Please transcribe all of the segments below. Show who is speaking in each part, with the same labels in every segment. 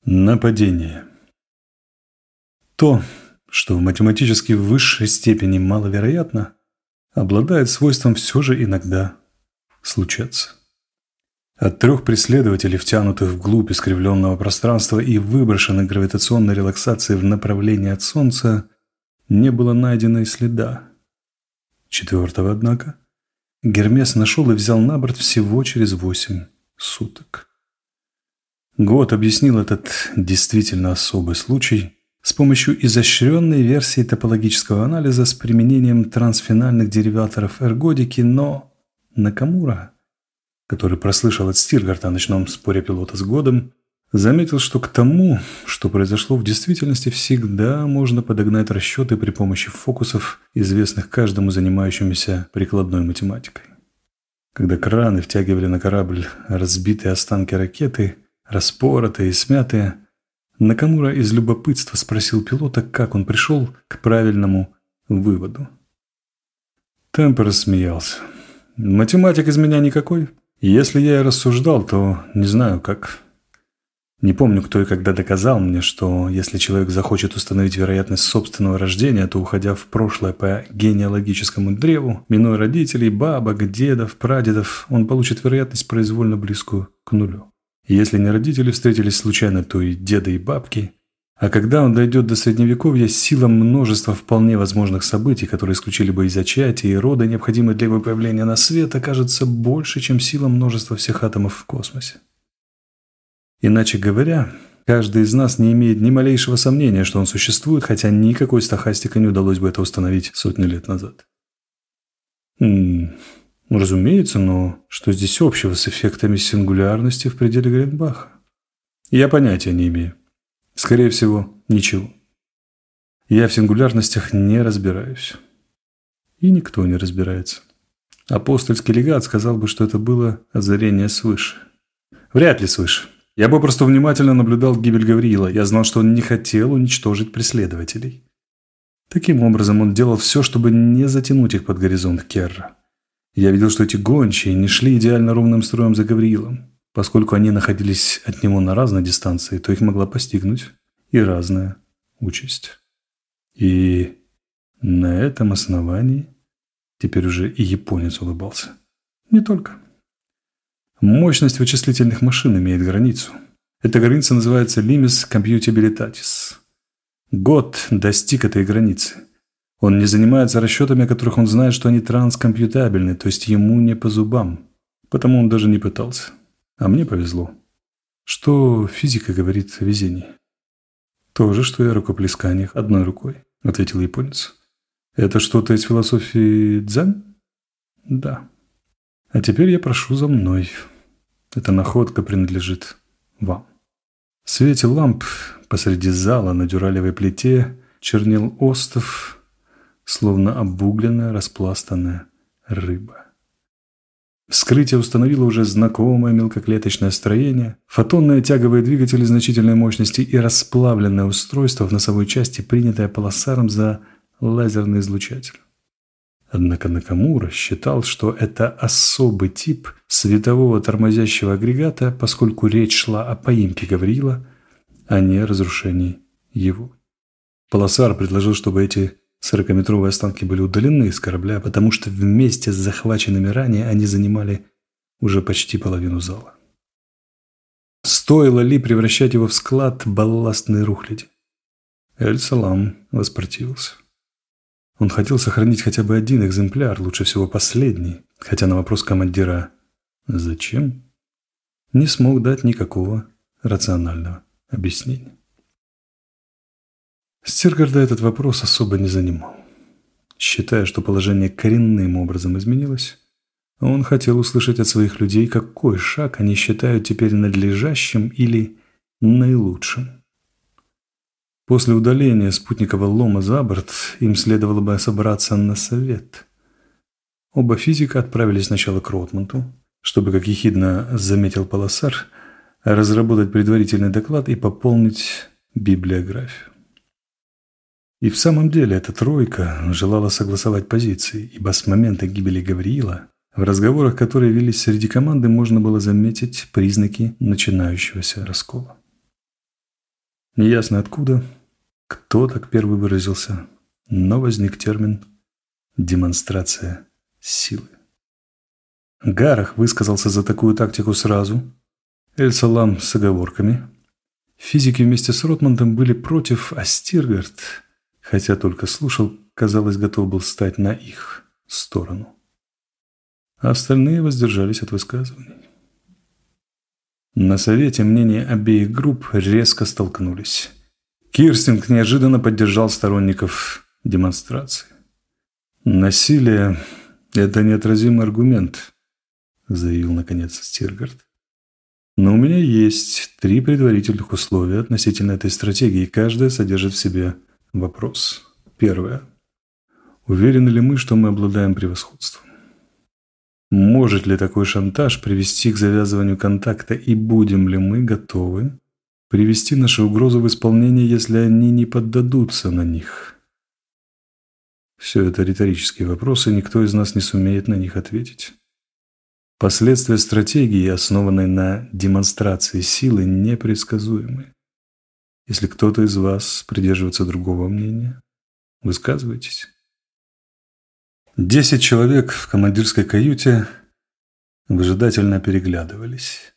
Speaker 1: Нападение. То, что в математически высшей степени маловероятно, обладает свойством все же иногда случаться. От 3 преследователей, втянутых вглубь искривленного пространства и выброшенных гравитационной релаксацией в направлении от Солнца, не было найдено и следа. 4-го, однако, Гермес нашел и взял на борт всего через 8 суток. Гот объяснил этот действительно особый случай с помощью изощренной версии топологического анализа с применением трансфинальных дериваторов эргодики, но Накамура, который прослышал от Стиргарта о ночном споре пилота с Годом, заметил, что к тому, что произошло в действительности, всегда можно подогнать расчеты при помощи фокусов, известных каждому занимающемуся прикладной математикой. Когда краны втягивали на корабль разбитые останки ракеты, распоротые и смятые, Накамура из любопытства спросил пилота, как он пришел к правильному выводу. Темпо рассмеялся. «Математик из меня никакой. Если я и рассуждал, то не знаю как. Не помню, кто и когда доказал мне, что если человек захочет установить вероятность собственного рождения, то, уходя в прошлое по генеалогическому древу, минуя родителей, бабок, дедов, прадедов, он получит вероятность произвольно близкую к нулю. Если не родители встретились случайно, то и деды, и бабки. А когда он дойдет до Средневековья, сила множества вполне возможных событий, которые исключили бы и зачатие, и роды, необходимые для его появления на свет, окажется больше, чем сила множества всех атомов в космосе. Иначе говоря, каждый из нас не имеет ни малейшего сомнения, что он существует, хотя никакой стохастикой не удалось бы это установить сотни лет назад. Разумеется, но что здесь общего с эффектами сингулярности в пределе Гринбаха? Я понятия не имею. Скорее всего, ничего. Я в сингулярностях не разбираюсь. И никто не разбирается. Апостольский легат сказал бы, что это было озарение свыше. Вряд ли свыше. Я попросту внимательно наблюдал гибель Гавриила. Я знал, что он не хотел уничтожить преследователей. Таким образом, он делал все, чтобы не затянуть их под горизонт Керра. Я видел, что эти гончие не шли идеально ровным строем за Гавриилом. Поскольку они находились от него на разной дистанции, то их могла постигнуть и разная участь. И на этом основании теперь уже и японец улыбался. Не только. Мощность вычислительных машин имеет границу. Эта граница называется «limis computabilitatis». Гот достиг этой границы. Он не занимается расчетами, о которых он знает, что они транскомпьютабельны, то есть ему не по зубам. Потому он даже не пытался. А мне повезло. Что физика говорит о везении? То же, что и о рукоплесканиях одной рукой, ответил японец. Это что-то из философии дзен? Да. А теперь я прошу за мной. Эта находка принадлежит вам. В свете ламп посреди зала на дюралевой плите чернел остов, словно обугленная распластанная рыба. Вскрытие установило уже знакомое мелкоклеточное строение, фотонные тяговые двигатели значительной мощности и расплавленное устройство в носовой части, принятое Палласаром за лазерный излучатель. Однако Накамура считал, что это особый тип светового тормозящего агрегата, поскольку речь шла о поимке Гавриила, а не о разрушении его. Палласар предложил, чтобы эти 40-метровые останки были удалены из корабля, потому что вместе с захваченными ранее они занимали уже почти половину зала. Стоило ли превращать его в склад балластной рухляди? Эль-Салам воспротивился. Он хотел сохранить хотя бы один экземпляр, лучше всего последний, хотя на вопрос командира «Зачем?» не смог дать никакого рационального объяснения. Стиргарда этот вопрос особо не занимал. Считая, что положение коренным образом изменилось, он хотел услышать от своих людей, какой шаг они считают теперь надлежащим или наилучшим. После удаления спутникового лома за борт им следовало бы собраться на совет. Оба физика отправились сначала к Ротманту, чтобы, как ехидно заметил Палласар, разработать предварительный доклад и пополнить библиографию. И в самом деле эта тройка желала согласовать позиции, ибо с момента гибели Гавриила в разговорах, которые велись среди команды, можно было заметить признаки начинающегося раскола. Неясно откуда, кто так первый выразился, но возник термин «демонстрация силы». Гарах высказался за такую тактику сразу, Эль-Салам с оговорками. Физики вместе с Ротмондом были против, а Стиргард, хотя только слушал, казалось, готов был стать на их сторону. А остальные воздержались от высказываний. На совете мнения обеих групп резко столкнулись. Кирстинг неожиданно поддержал сторонников демонстрации. «Насилие – это неотразимый аргумент», – заявил наконец Стиргард. «Но у меня есть 3 предварительных условия относительно этой стратегии, и каждая содержит в себе вопрос. Первое. Уверены ли мы, что мы обладаем превосходством? Может ли такой шантаж привести к завязыванию контакта, и будем ли мы готовы привести наши угрозы в исполнение, если они не поддадутся на них? Все это риторические вопросы, никто из нас не сумеет на них ответить. Последствия стратегии, основанной на демонстрации силы, непредсказуемы. Если кто-то из вас придерживается другого мнения, высказывайтесь». 10 человек в командирской каюте выжидательно переглядывались.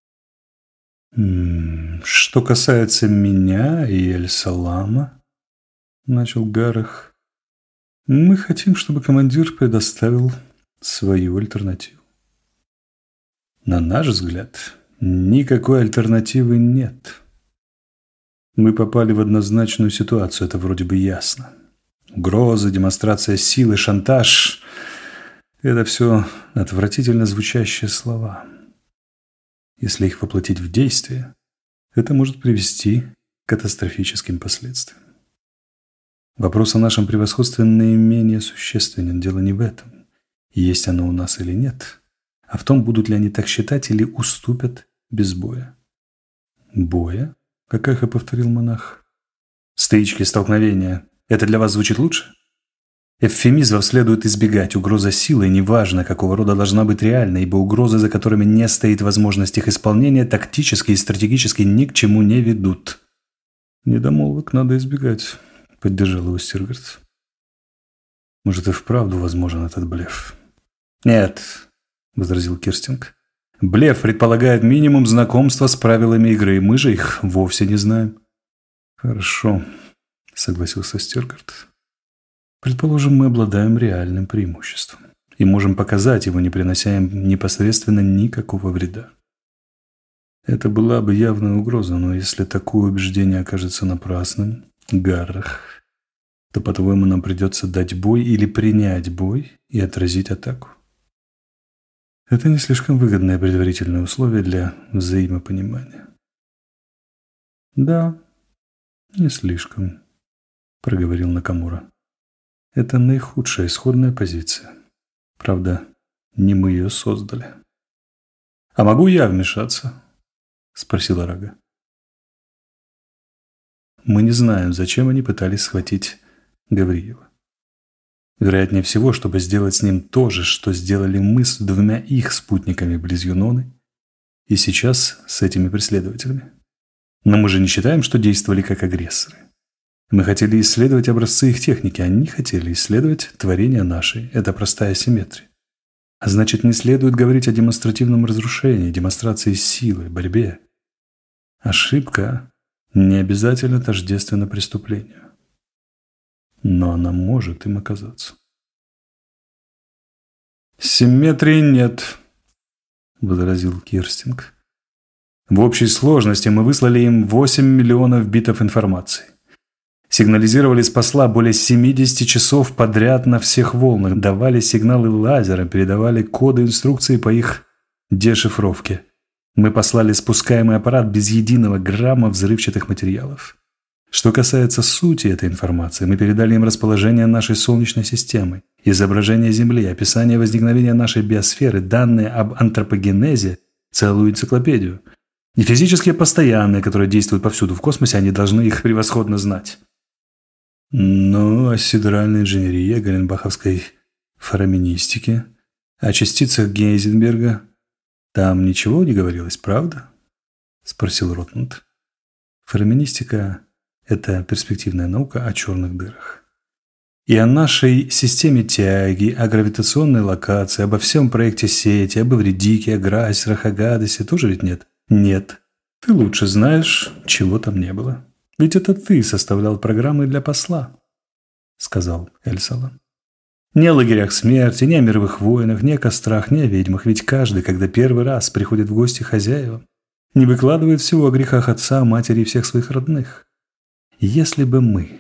Speaker 1: «Что касается меня и Эль-Салама, — начал Гарах, — мы хотим, чтобы командир предоставил свою альтернативу. На наш взгляд, никакой альтернативы нет. Мы попали в однозначную ситуацию, это вроде бы ясно. Угрозы, демонстрация силы, шантаж – это все отвратительно звучащие слова. Если их воплотить в действие, это может привести к катастрофическим последствиям. Вопрос о нашем превосходстве наименее существенен. Дело не в этом, есть оно у нас или нет, а в том, будут ли они так считать или уступят без боя. «Боя?» – как эхо повторил монах. «Стычки, столкновения. Это для вас звучит лучше? Эвфемизмов следует избегать. Угроза силы, неважно, какого рода, должна быть реальной, ибо угрозы, за которыми не стоит возможность их исполнения, тактически и стратегически ни к чему не ведут». «Недомолвок надо избегать», — поддержал его Стиргард. «Может, и вправду возможен этот блеф?» «Нет», — возразил Кирстинг. «Блеф предполагает минимум знакомства с правилами игры. Мы же их вовсе не знаем». «Хорошо», — согласился Стиргард. «Предположим, мы обладаем реальным преимуществом и можем показать его, не принося им непосредственно никакого вреда. Это была бы явная угроза, но если такое убеждение окажется напрасным, Гарах, то, по-твоему, нам придется дать бой или принять бой и отразить атаку? Это не слишком выгодное предварительное условие для взаимопонимания». «Да, не слишком», — проговорил Накамура. «Это наихудшая исходная позиция. Правда, не мы ее создали». «А могу я вмешаться?» — спросил Арага. «Мы не знаем, зачем они пытались схватить Гавриева. Вероятнее всего, чтобы сделать с ним то же, что сделали мы с 2 их спутниками близ Юноны и сейчас с этими преследователями. Но мы же не считаем, что действовали как агрессоры. Мы хотели исследовать образцы их техники, они хотели исследовать творения нашей. Это простая симметрия. А значит, не следует говорить о демонстративном разрушении, демонстрации силы, борьбе. Ошибка не обязательно тождественна преступлению. Но она может им оказаться». «Симметрии нет», — возразил Кирстинг. «В общей сложности мы выслали им 8 миллионов битов информации. Сигнализировали с посла более 70 часов подряд на всех волнах, давали сигналы лазером, передавали коды инструкции по их дешифровке. Мы послали спускаемый аппарат без единого грамма взрывчатых материалов. Что касается сути этой информации, мы передали им расположение нашей Солнечной системы, изображение Земли, описание возникновения нашей биосферы, данные об антропогенезе, целую энциклопедию. И физические постоянные, которые действуют повсюду в космосе, они должны их превосходно знать». «Ну, о сидеральной инженерии, о галенбаховской фораминистике, о частицах Гейзенберга там ничего не говорилось, правда?» – спросил Ротмунд. Фероминистика – это перспективная наука о черных дырах. И о нашей системе тяги, о гравитационной локации, обо всем проекте сети, об Эвридике, о Грассерах, о Гадесе тоже ведь нет? Нет. Ты лучше знаешь, чего там не было. Ведь это ты составлял программы для посла, сказал Эль-Салам. Ни о лагерях смерти, ни о мировых войнах, ни о кострах, ни о ведьмах. Ведь каждый, когда первый раз приходит в гости хозяевам, не выкладывает всего о грехах отца, матери и всех своих родных. Если бы мы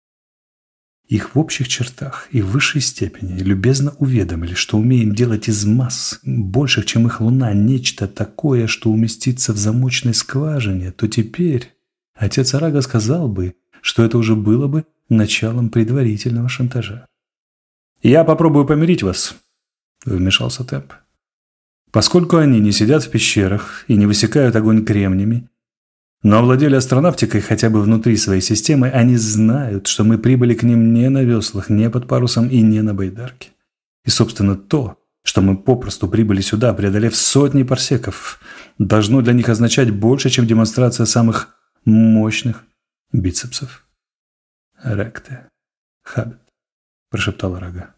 Speaker 1: их в общих чертах и в высшей степени любезно уведомили, что умеем делать из масс, больших, чем их луна, нечто такое, что уместится в замочной скважине, то теперь отец Арага сказал бы, что это уже было бы началом предварительного шантажа. «Я попробую помирить вас», — вмешался Темп. «Поскольку они не сидят в пещерах и не высекают огонь кремнями, но овладели астронавтикой хотя бы внутри своей системы, они знают, что мы прибыли к ним не на веслах, не под парусом и не на байдарке. И, собственно, то, что мы попросту прибыли сюда, преодолев сотни парсеков, должно для них означать больше, чем демонстрация самых мощных бицепсов». «Ректе, хабит», – прошептал Арага.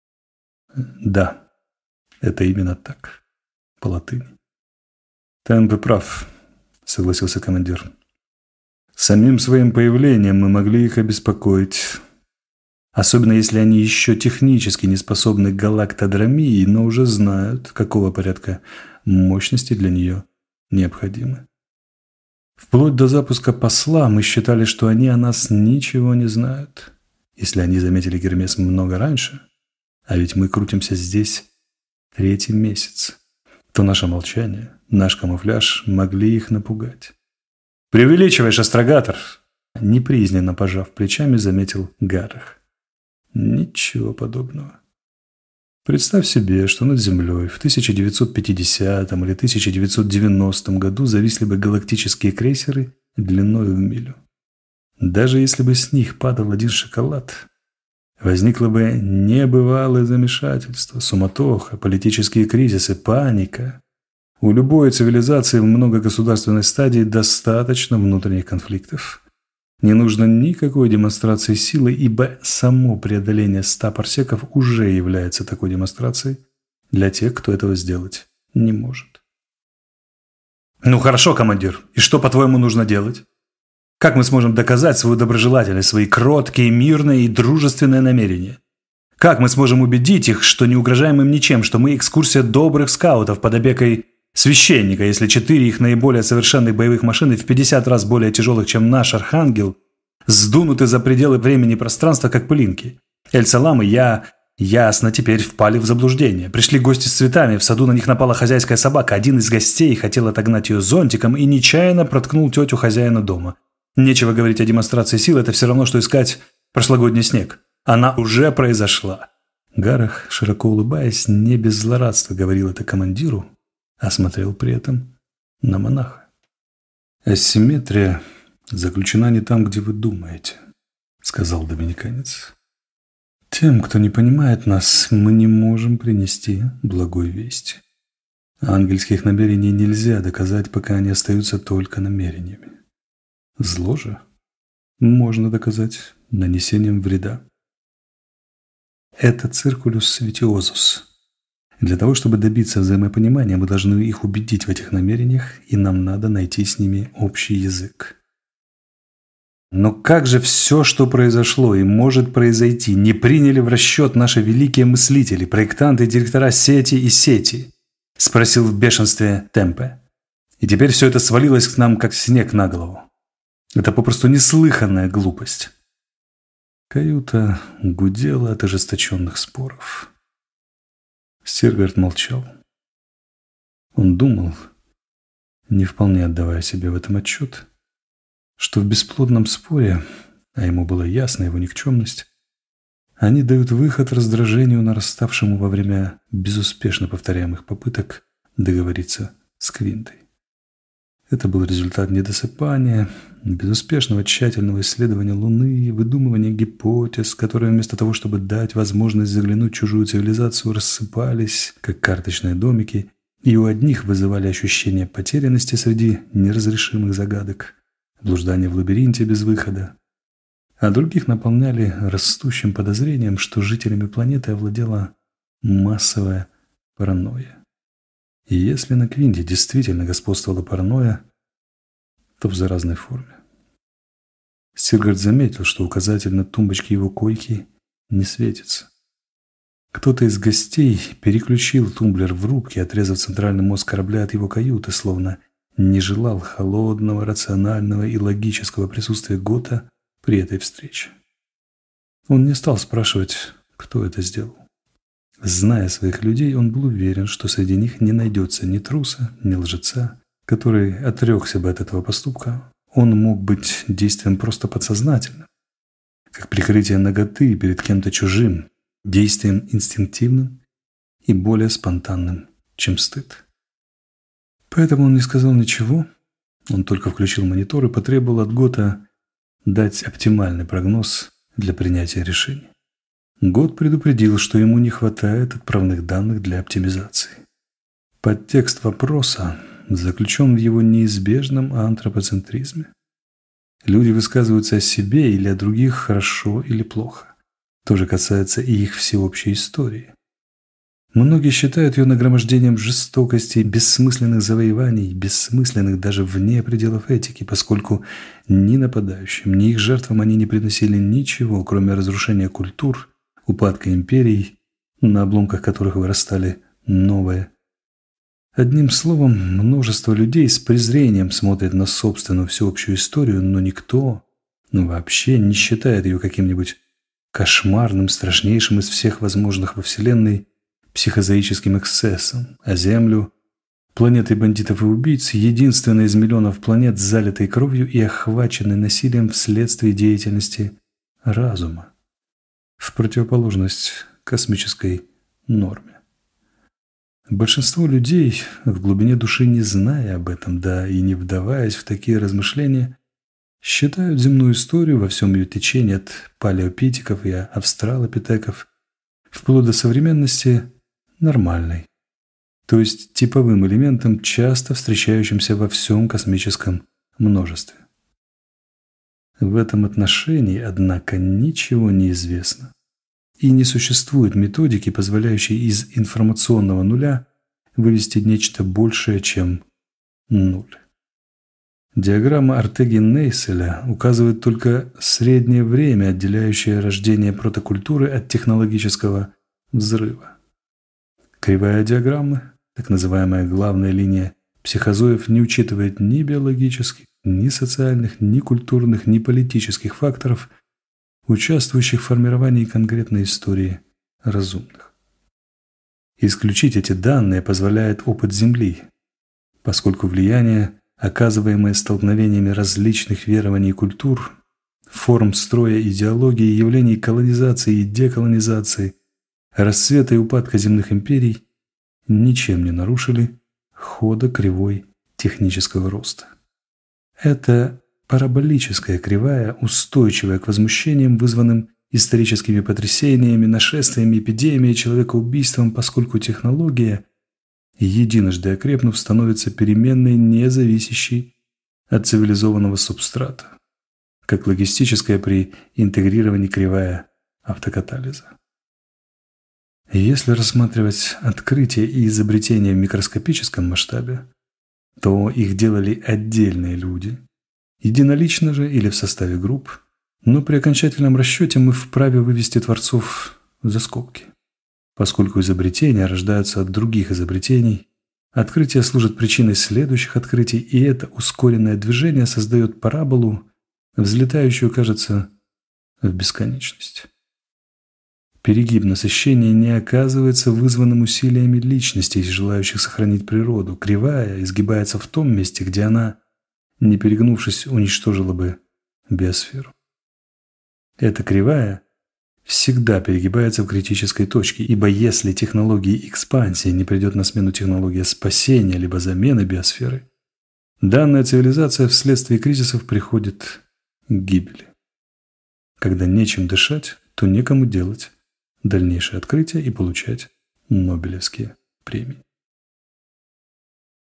Speaker 1: «Да, это именно так, по латыни». «Темпе прав», – согласился командир. «Самим своим появлением мы могли их обеспокоить, особенно если они еще технически не способны к галактодромии, но уже знают, какого порядка мощности для нее необходимы. Вплоть до запуска посла мы считали, что они о нас ничего не знают. Если они заметили Гермес много раньше, а ведь мы крутимся здесь 3-й месяц, то наше молчание, наш камуфляж могли их напугать». «Преувеличиваешь, астрогатор!» – непризненно пожав плечами, заметил Гаррах. «Ничего подобного. Представь себе, что над Землей в 1950 или 1990 году зависли бы галактические крейсеры длиной в милю. Даже если бы с них падал один шоколад, возникло бы небывалое замешательство, суматоха, политические кризисы, паника. У любой цивилизации в многогосударственной стадии достаточно внутренних конфликтов. Не нужно никакой демонстрации силы, ибо само преодоление 100 парсеков уже является такой демонстрацией для тех, кто этого сделать не может». «Ну хорошо, командир, и что, по-твоему, нужно делать? Как мы сможем доказать свою доброжелательность, свои кроткие, мирные и дружественные намерения? Как мы сможем убедить их, что не угрожаем им ничем, что мы экскурсия добрых скаутов под опекой священника, если 4 их наиболее совершенных боевых машины в 50 раз более тяжелых, чем наш Архангел, сдунуты за пределы времени и пространства, как пылинки? Эль-Салам и я, ясно, теперь впали в заблуждение. Пришли гости с цветами, в саду на них напала хозяйская собака. Один из гостей хотел отогнать ее зонтиком и нечаянно проткнул тетю хозяина дома. Нечего говорить о демонстрации сил, это все равно, что искать прошлогодний снег. Она уже произошла». Гаррах, широко улыбаясь, не без злорадства говорил это командиру, а смотрел при этом на монаха. «Асимметрия заключена не там, где вы думаете», — сказал доминиканец. «Тем, кто не понимает нас, мы не можем принести благой вести. Ангельских намерений нельзя доказать, пока они остаются только намерениями. Зло же можно доказать нанесением вреда. Это циркулюс витиозус. Для того, чтобы добиться взаимопонимания, мы должны их убедить в этих намерениях, и нам надо найти с ними общий язык. Но как же все, что произошло и может произойти, не приняли в расчет наши великие мыслители, проектанты и директора сети и сети?» – спросил в бешенстве Темпе. «И теперь все это свалилось к нам, как снег на голову. Это попросту неслыханная глупость». Каюта гудела от ожесточенных споров. Стиргард молчал. Он думал, не вполне отдавая себе в этом отчет, что в бесплодном споре, а ему была ясна его никчемность, они дают выход раздражению, нараставшему во время безуспешно повторяемых попыток договориться с Квинтой. Это был результат недосыпания, безуспешного тщательного исследования Луны, выдумывания гипотез, которые вместо того, чтобы дать возможность заглянуть в чужую цивилизацию, рассыпались, как карточные домики, и у одних вызывали ощущение потерянности среди неразрешимых загадок, блуждание в лабиринте без выхода, а других наполняли растущим подозрением, что жителями планеты овладела массовая паранойя. И если на Квинте действительно господствовала паранойя, то в заразной форме. Сиргард заметил, что указатель на тумбочке его койки не светится. Кто-то из гостей переключил тумблер в рубке, отрезав центральный мозг корабля от его каюты, словно не желал холодного, рационального и логического присутствия Гота при этой встрече. Он не стал спрашивать, кто это сделал. Зная своих людей, он был уверен, что среди них не найдется ни труса, ни лжеца, который отрекся бы от этого поступка. Он мог быть действием просто подсознательным, как прикрытие наготы перед кем-то чужим, действием инстинктивным и более спонтанным, чем стыд. Поэтому он не сказал ничего, он только включил монитор и потребовал от Гота дать оптимальный прогноз для принятия решений. Гот предупредил, что ему не хватает отправных данных для оптимизации. Подтекст вопроса заключен в его неизбежном антропоцентризме. Люди высказываются о себе или о других хорошо или плохо. То же касается и их всеобщей истории. Многие считают ее нагромождением жестокости и бессмысленных завоеваний, бессмысленных даже вне пределов этики, поскольку ни нападающим, ни их жертвам они не приносили ничего, кроме разрушения культур, упадка империй, на обломках которых вырастали новые. Одним словом, множество людей с презрением смотрят на собственную всеобщую историю, но никто вообще не считает ее каким-нибудь кошмарным, страшнейшим из всех возможных во Вселенной психозоическим эксцессом, а Землю – планетой бандитов и убийц, единственной из миллионов планет, залитой кровью и охваченной насилием вследствие деятельности разума, в противоположность космической норме. Большинство людей, в глубине души не зная об этом, да и не вдаваясь в такие размышления, считают земную историю во всем ее течении от палеопитиков и австралопитеков вплоть до современности нормальной, то есть типовым элементом, часто встречающимся во всем космическом множестве. В этом отношении, однако, ничего не известно. И не существует методики, позволяющей из информационного нуля вывести нечто большее, чем нуль. Диаграмма Ортеги-Нейселя указывает только среднее время, отделяющее рождение протокультуры от технологического взрыва. Кривая диаграммы, так называемая главная линия психозоев, не учитывает ни биологических, ни социальных, ни культурных, ни политических факторов, участвующих в формировании конкретной истории разумных. Исключить эти данные позволяет опыт Земли, поскольку влияние, оказываемое столкновениями различных верований и культур, форм строя идеологии, явлений колонизации и деколонизации, расцвета и упадка земных империй, ничем не нарушили хода кривой технического роста. Это параболическая кривая, устойчивая к возмущениям, вызванным историческими потрясениями, нашествиями, эпидемией, человекоубийством, поскольку технология, единожды окрепнув, становится переменной, не зависящей от цивилизованного субстрата, как логистическая при интегрировании кривая автокатализа. Если рассматривать открытия и изобретения в микроскопическом масштабе, то их делали отдельные люди, единолично же или в составе групп, но при окончательном расчете мы вправе вывести творцов за скобки. Поскольку изобретения рождаются от других изобретений, открытия служат причиной следующих открытий, и это ускоренное движение создает параболу, взлетающую, кажется, в бесконечность. Перегиб насыщения не оказывается вызванным усилиями личностей, желающих сохранить природу. Кривая изгибается в том месте, где она, не перегнувшись, уничтожила бы биосферу. Эта кривая всегда перегибается в критической точке, ибо если технологии экспансии не придет на смену технология спасения либо замены биосферы, данная цивилизация вследствие кризисов приходит к гибели. Когда нечем дышать, то некому делать дальнейшие открытия и получать Нобелевские премии.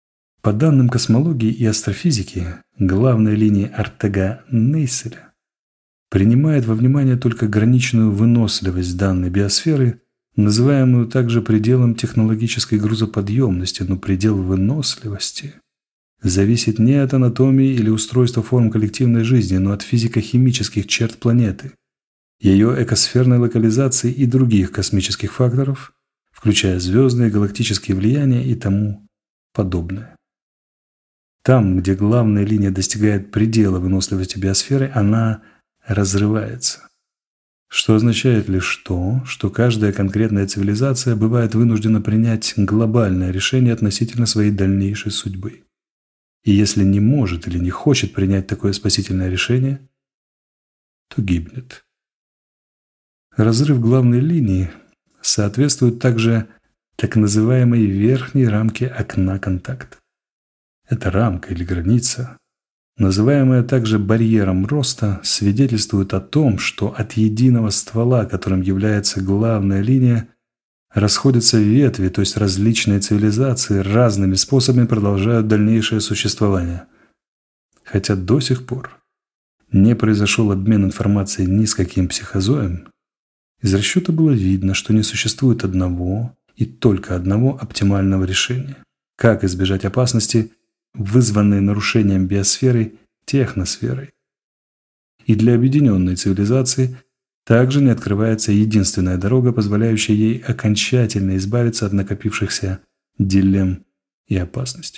Speaker 1: По данным космологии и астрофизики, главная линия Ортега-Нейселя принимает во внимание только граничную выносливость данной биосферы, называемую также пределом технологической грузоподъемности, но предел выносливости зависит не от анатомии или устройства форм коллективной жизни, но от физико-химических черт планеты, ее экосферной локализации и других космических факторов, включая звездные, галактические влияния и тому подобное. Там, где главная линия достигает предела выносливости биосферы, она разрывается. Что означает лишь то, что каждая конкретная цивилизация бывает вынуждена принять глобальное решение относительно своей дальнейшей судьбы. И если не может или не хочет принять такое спасительное решение, то гибнет. Разрыв главной линии соответствует также так называемой верхней рамке окна контакта. Эта рамка или граница, называемая также барьером роста, свидетельствует о том, что от единого ствола, которым является главная линия, расходятся ветви, то есть различные цивилизации разными способами продолжают дальнейшее существование. Хотя до сих пор не произошел обмен информацией ни с каким психозоем, из расчета было видно, что не существует одного и только одного оптимального решения. Как избежать опасности, вызванной нарушением биосферы техносферой? И для объединенной цивилизации также не открывается единственная дорога, позволяющая ей окончательно избавиться от накопившихся дилемм и опасностей.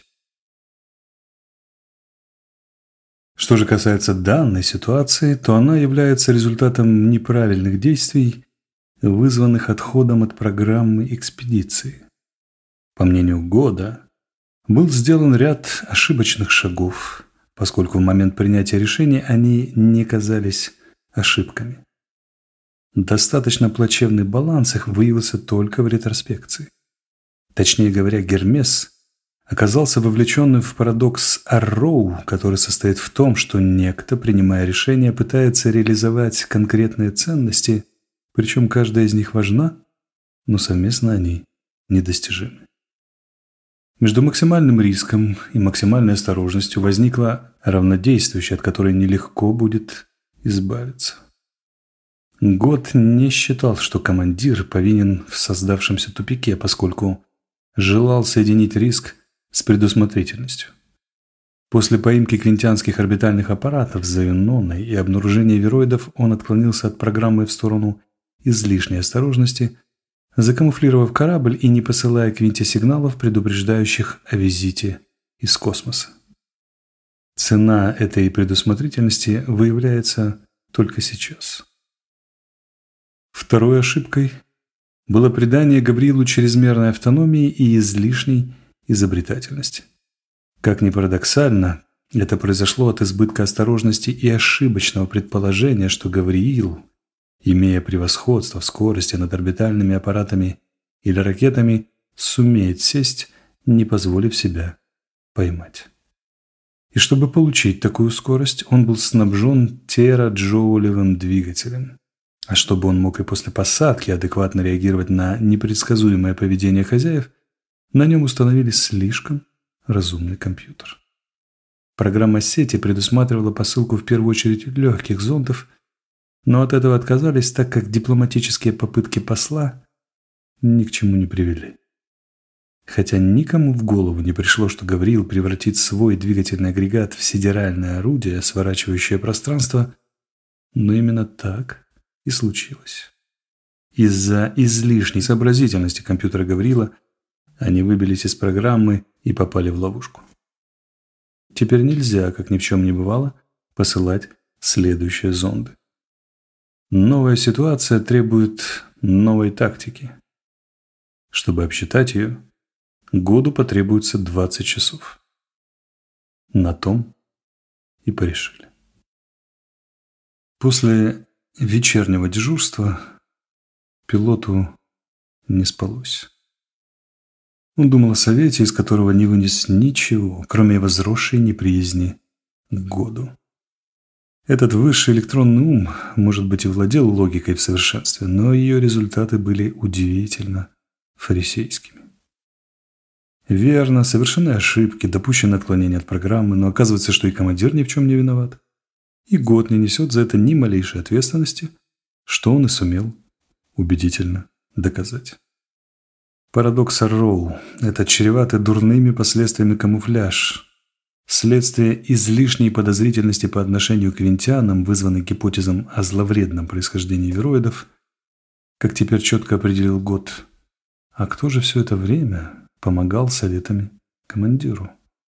Speaker 1: Что же касается данной ситуации, то она является результатом неправильных действий, вызванных отходом от программы экспедиции. По мнению Года, был сделан ряд ошибочных шагов, поскольку в момент принятия решения они не казались ошибками. Достаточно плачевный баланс их выявился только в ретроспекции. Точнее говоря, Гермес оказался вовлеченным в парадокс Арроу, который состоит в том, что некто, принимая решение, пытается реализовать конкретные ценности, причем каждая из них важна, но совместно они недостижимы. Между максимальным риском и максимальной осторожностью возникла равнодействующая, от которой нелегко будет избавиться. Год не считал, что командир повинен в создавшемся тупике, поскольку желал соединить риск с предусмотрительностью. После поимки квинтианских орбитальных аппаратов за Юноной и обнаружения вироидов он отклонился от программы в сторону излишней осторожности, закамуфлировав корабль и не посылая Квинте сигналов, предупреждающих о визите из космоса. Цена этой предусмотрительности выявляется только сейчас. Второй ошибкой было придание Гавриилу чрезмерной автономии и излишней изобретательности. Как ни парадоксально, это произошло от избытка осторожности и ошибочного предположения, что Гавриил, имея превосходство в скорости над орбитальными аппаратами или ракетами, сумеет сесть, не позволив себя поймать. И чтобы получить такую скорость, он был снабжен тераджоулевым двигателем. А чтобы он мог и после посадки адекватно реагировать на непредсказуемое поведение хозяев, на нем установили слишком разумный компьютер. Программа сети предусматривала посылку в первую очередь легких зондов, но от этого отказались, так как дипломатические попытки посла ни к чему не привели. Хотя никому в голову не пришло, что Гавриил превратит свой двигательный агрегат в сидеральное орудие, сворачивающее пространство, но именно так и случилось. Из-за излишней сообразительности компьютера Гавриила они выбились из программы и попали в ловушку. Теперь нельзя, как ни в чем не бывало, посылать следующие зонды. Новая ситуация требует новой тактики. Чтобы обсчитать ее, Году потребуется 20 часов. На том и порешили. После вечернего дежурства пилоту не спалось. Он думал о совете, из которого не вынес ничего, кроме возросшей неприязни к Году. Этот высший электронный ум, может быть, и владел логикой в совершенстве, но ее результаты были удивительно фарисейскими. Верно, совершены ошибки, допущены отклонения от программы, но оказывается, что и командир ни в чем не виноват. И год не несет за это ни малейшей ответственности, что он и сумел убедительно доказать. Парадокс Арроу – это чреватый дурными последствиями камуфляж, следствие излишней подозрительности по отношению к винтианам, вызванной гипотезом о зловредном происхождении вироидов, как теперь четко определил Гот. А кто же все это время помогал советами командиру?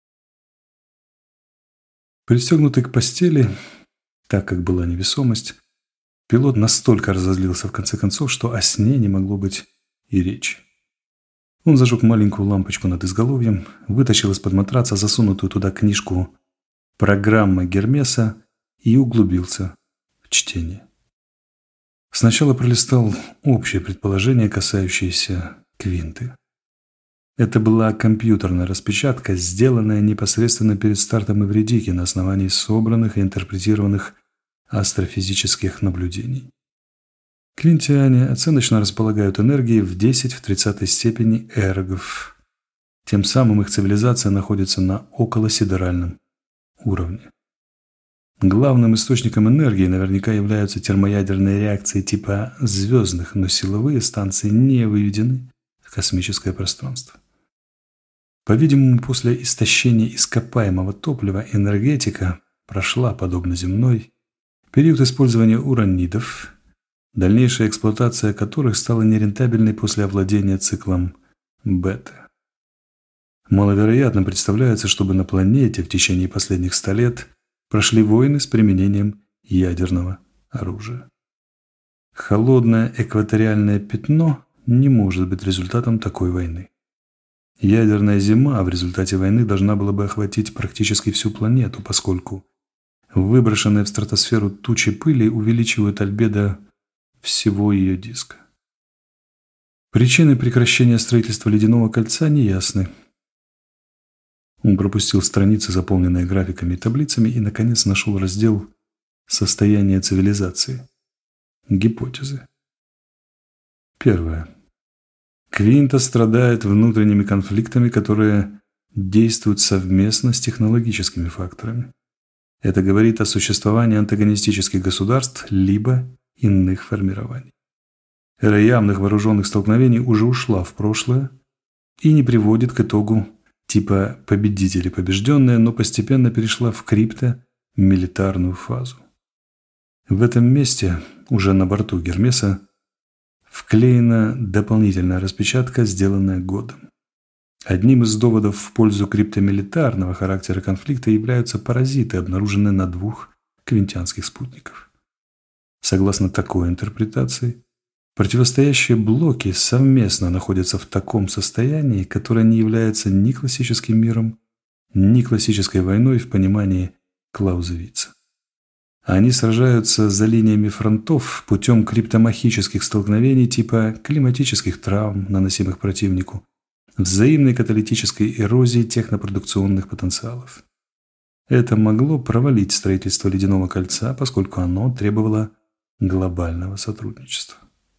Speaker 1: Пристегнутый к постели, так как была невесомость, пилот настолько разозлился в конце концов, что о сне не могло быть и речи. Он зажег маленькую лампочку над изголовьем, вытащил из-под матраца засунутую туда книжку «Программа Гермеса» и углубился в чтение. Сначала пролистал общее предположение, касающееся Квинты. Это была компьютерная распечатка, сделанная непосредственно перед стартом Эвридики на основании собранных и интерпретированных астрофизических наблюдений. Квинтиане оценочно располагают энергией в 10 в 30 степени эргов. Тем самым их цивилизация находится на околосидеральном уровне. Главным источником энергии наверняка являются термоядерные реакции типа звездных, но силовые станции не выведены в космическое пространство. По-видимому, после истощения ископаемого топлива энергетика прошла, подобно земной, период использования уранидов, дальнейшая эксплуатация которых стала нерентабельной после овладения циклом бета. Маловероятно представляется, чтобы на планете в течение последних 100 лет прошли войны с применением ядерного оружия. Холодное экваториальное пятно не может быть результатом такой войны. Ядерная зима в результате войны должна была бы охватить практически всю планету, поскольку выброшенные в стратосферу тучи пыли увеличивают альбедо всего ее диска. Причины прекращения строительства ледяного кольца неясны. Он пропустил страницы, заполненные графиками и таблицами, и, наконец, нашел раздел «Состояние цивилизации». Гипотезы. Первое. Квинта страдает внутренними конфликтами, которые действуют совместно с технологическими факторами. Это говорит о существовании антагонистических государств либо иных формирований. Эра явных вооруженных столкновений уже ушла в прошлое и не приводит к итогу типа победители-побежденные, но постепенно перешла в крипто-милитарную фазу. В этом месте, уже на борту Гермеса, вклеена дополнительная распечатка, сделанная Годом. Одним из доводов в пользу криптомилитарного характера конфликта являются паразиты, обнаруженные на 2 квинтианских спутников. Согласно такой интерпретации, противостоящие блоки совместно находятся в таком состоянии, которое не является ни классическим миром, ни классической войной в понимании Клаузевица. Они сражаются за линиями фронтов путем криптомахических столкновений типа климатических травм, наносимых противнику, взаимной каталитической эрозии технопродукционных потенциалов. Это могло провалить строительство ледяного кольца, поскольку оно требовало глобального сотрудничества.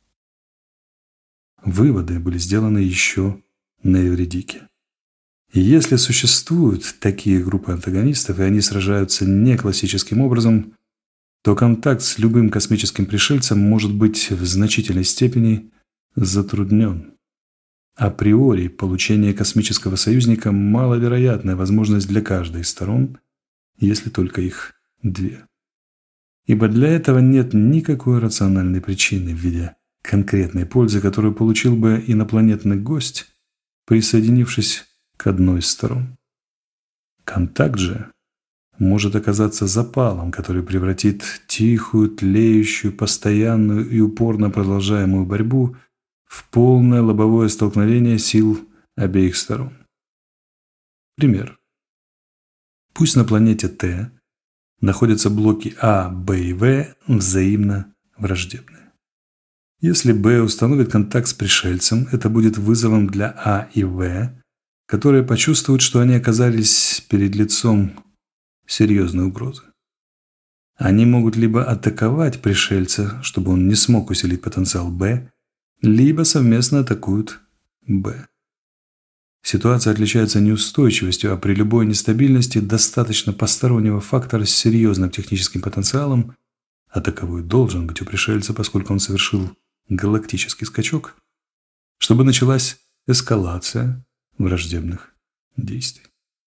Speaker 1: Выводы были сделаны еще на Эвридике. Если существуют такие группы антагонистов, и они сражаются не классическим образом, то контакт с любым космическим пришельцем может быть в значительной степени затруднен. Априори получение космического союзника – маловероятная возможность для каждой из сторон, если только их 2. Ибо для этого нет никакой рациональной причины в виде конкретной пользы, которую получил бы инопланетный гость, присоединившись к одной из сторон. Контакт же может оказаться запалом, который превратит тихую, тлеющую, постоянную и упорно продолжаемую борьбу в полное лобовое столкновение сил обеих сторон. Пример. Пусть на планете Т находятся блоки А, Б и В взаимно враждебные. Если Б установит контакт с пришельцем, это будет вызовом для А и В, которые почувствуют, что они оказались перед лицом серьезной угрозы. Они могут либо атаковать пришельца, чтобы он не смог усилить потенциал Б, либо совместно атакуют Б. Ситуация отличается неустойчивостью, а при любой нестабильности достаточно постороннего фактора с серьезным техническим потенциалом, а таковой должен быть у пришельца, поскольку он совершил галактический скачок, чтобы началась эскалация враждебных действий.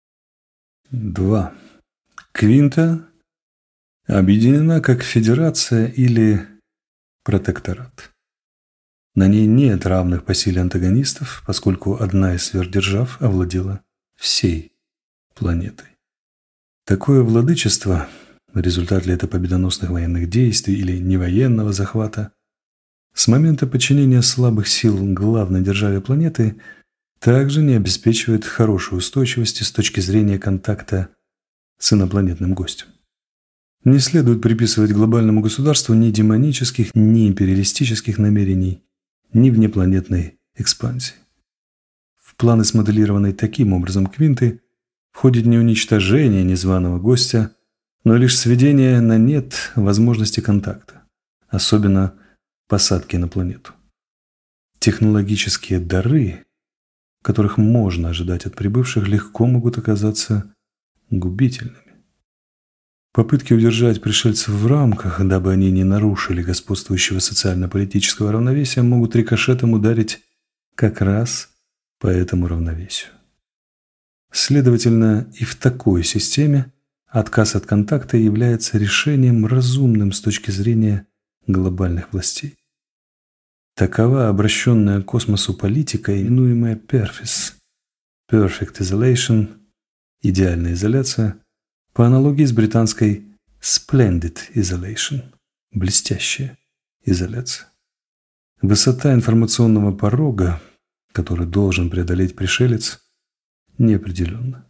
Speaker 1: 2. Квинта объединена как федерация или протекторат. На ней нет равных по силе антагонистов, поскольку одна из сверхдержав овладела всей планетой. Такое владычество, результат ли это победоносных военных действий или невоенного захвата, с момента подчинения слабых сил главной державе планеты также не обеспечивает хорошей устойчивости с точки зрения контакта с инопланетным гостем. Не следует приписывать глобальному государству ни демонических, ни империалистических намерений, ни внепланетной экспансии. В планы, смоделированные таким образом Квинты, входит не уничтожение незваного гостя, но лишь сведение на нет возможности контакта, особенно посадки на планету. Технологические дары, которых можно ожидать от прибывших, легко могут оказаться губительными. Попытки удержать пришельцев в рамках, дабы они не нарушили господствующего социально-политического равновесия, могут рикошетом ударить как раз по этому равновесию. Следовательно, и в такой системе отказ от контакта является решением разумным с точки зрения глобальных властей. Такова обращенная к космосу политика, именуемая PERFIS – Perfect Isolation – идеальная изоляция, по аналогии с британской Splendid Isolation – блестящая изоляция. Высота информационного порога, который должен преодолеть пришелец, неопределенна.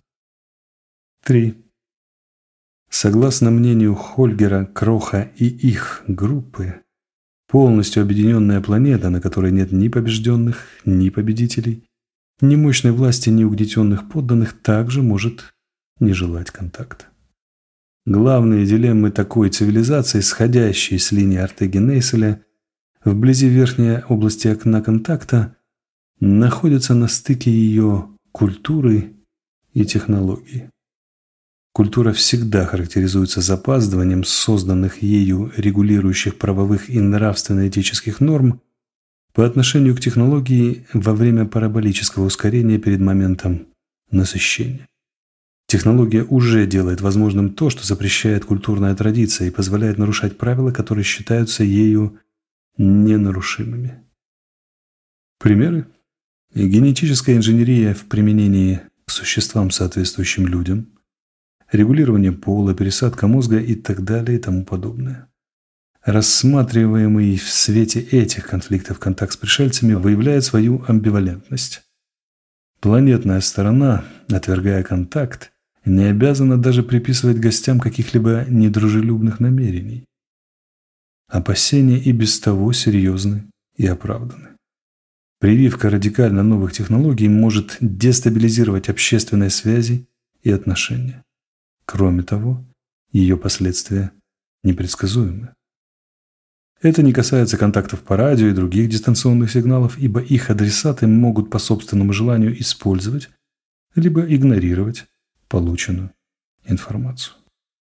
Speaker 1: 3. Согласно мнению Хольгера, Кроха и их группы, полностью объединенная планета, на которой нет ни побежденных, ни победителей, ни мощной власти, ни угнетенных подданных, также может не желать контакта. Главные дилеммы такой цивилизации, сходящей с линии Ортеги-Нейселя, вблизи верхней области окна контакта, находятся на стыке ее культуры и технологии. Культура всегда характеризуется запаздыванием созданных ею регулирующих правовых и нравственно-этических норм по отношению к технологии во время параболического ускорения перед моментом насыщения. Технология уже делает возможным то, что запрещает культурная традиция и позволяет нарушать правила, которые считаются ею ненарушимыми. Примеры: генетическая инженерия в применении к существам, соответствующим людям, регулирование пола, пересадка мозга и так далее и тому подобное. Рассматриваемый в свете этих конфликтов контакт с пришельцами выявляет свою амбивалентность. Планетная сторона, отвергая контакт, не обязана даже приписывать гостям каких-либо недружелюбных намерений. Опасения и без того серьезны и оправданы. Прививка радикально новых технологий может дестабилизировать общественные связи и отношения. Кроме того, ее последствия непредсказуемы. Это не касается контактов по радио и других дистанционных сигналов, ибо их адресаты могут по собственному желанию использовать либо игнорировать полученную информацию.